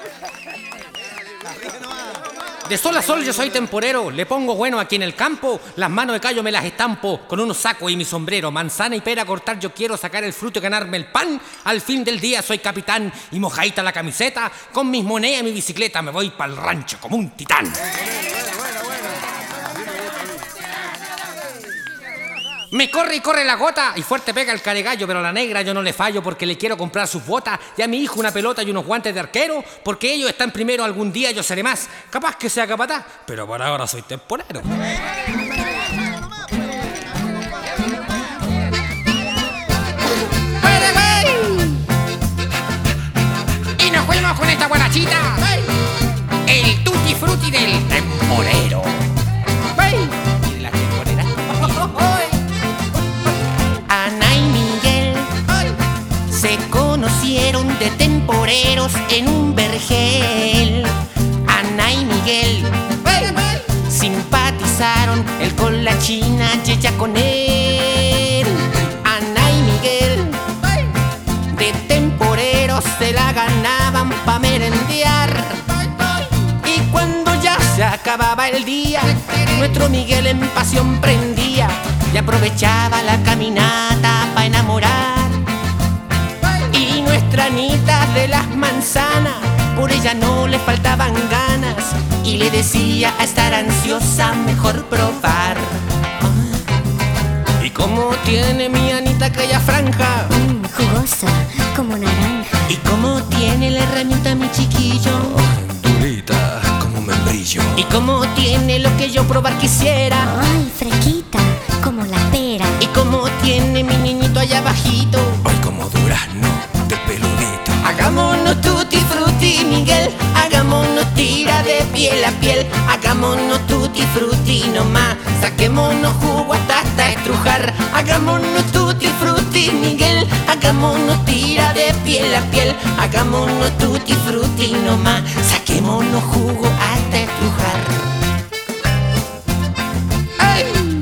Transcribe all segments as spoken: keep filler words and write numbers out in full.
De sol a sol yo soy temporero, le pongo bueno aquí en el campo, las manos de callo me las estampo con unos sacos y mi sombrero, manzana y pera a cortar yo quiero, sacar el fruto y ganarme el pan, al fin del día soy capitán y mojadita la camiseta, con mis monedas y mi bicicleta me voy pa'l rancho como un titán. Me corre y corre la gota y fuerte pega el caregallo, pero a la negra yo no le fallo porque le quiero comprar sus botas y a mi hijo una pelota y unos guantes de arquero porque ellos están primero, algún día yo seré más, capaz que sea capataz, pero por ahora soy temporero. Y nos fuimos con esta guarachita, el tutti frutti del temporero. ¿Y la temporera? Ana y Miguel se conocieron de temporeros en un vergel. Ana y Miguel simpatizaron, él con la china y ella con él. Ana y Miguel de temporeros se la ganaban pa' merendear. Y cuando ya se acababa el día, nuestro Miguel en pasión prendía y aprovechaba la caminata pa' enamorar. Y nuestra Anita de las manzanas, por ella no le faltaban ganas y le decía a estar ansiosa mejor probar. ¿Y cómo tiene mi Anita aquella franja? Mm, jugosa como naranja. ¿Y cómo tiene la herramienta mi chiquillo? Oh, durita como membrillo. ¿Y cómo tiene lo que yo probar quisiera? Ay, fresquita como la pera. ¿Y cómo tiene mi niñito allá abajito? Ay, como durazno del peludito. Hagámonos tutti frutti, Miguel, hagámonos tira de piel a piel, hagámonos tutti frutti nomás, saquémonos jugo hasta, hasta estrujar. Hagámonos tutti frutti, Miguel, hagámonos tira de piel a piel, hagámonos tutti frutti nomás, saquémonos jugo hasta estrujar. ¡Ay!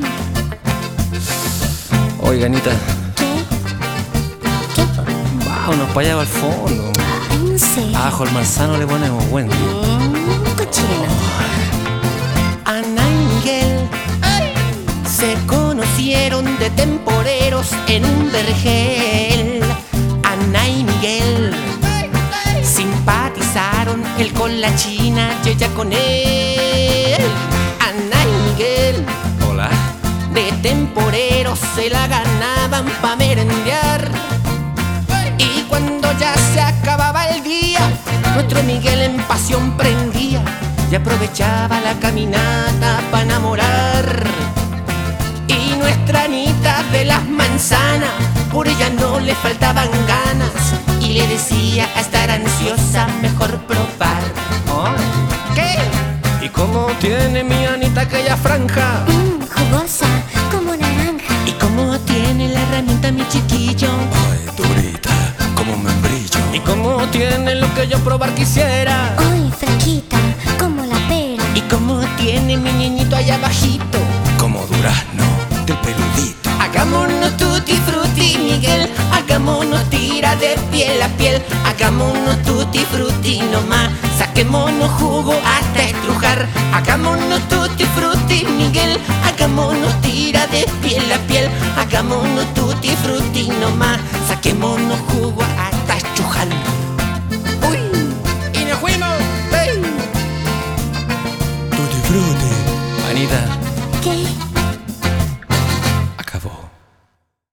Oiga, Anita, ¿Qué? ¿Qué? vámonos para allá al fondo. Ay, no sé. Ajo al manzano le ponemos bueno. Mm, cochino. Ana y Miguel se conocieron de temporeros en un vergel. Ana y Miguel simpatizaron, él con la china y ella con él. Ana y Miguel Hola. de temporeros se la ganaban pa' merendear. Y cuando ya se acababa el día, nuestro Miguel en pasión prendía y aprovechaba la caminata pa' enamorar. Y nuestra Anita de las manzanas, por ella no le faltaban ganas y le decía a estar ansiosa mejor probar. Oh, ¿Qué? ¿Y cómo tiene mi Anita aquella franja? Mm, jugosa como naranja. ¿Y cómo tiene la herramienta mi chiquillo? ay, durita como membrillo. ¿Y cómo tiene lo que yo probar quisiera? Ay, fresquita como la pera. ¿Y cómo tiene mi niñito allá abajito? Como durazno del peludito. Hagámonos tutti frutti, Miguel, hagámonos tira de piel a piel, hagámonos tutti frutti nomás, saquémonos jugo hasta estrujar. Hagámonos tutti frutti, Miguel, hagámonos tira de piel a piel, hagámonos tutti frutti nomás, saquémonos jugo hasta estrujar. ¡Uy! ¡Y nos fuimos! ¡Ey! Tutti frutti. Anita, ¿Qué?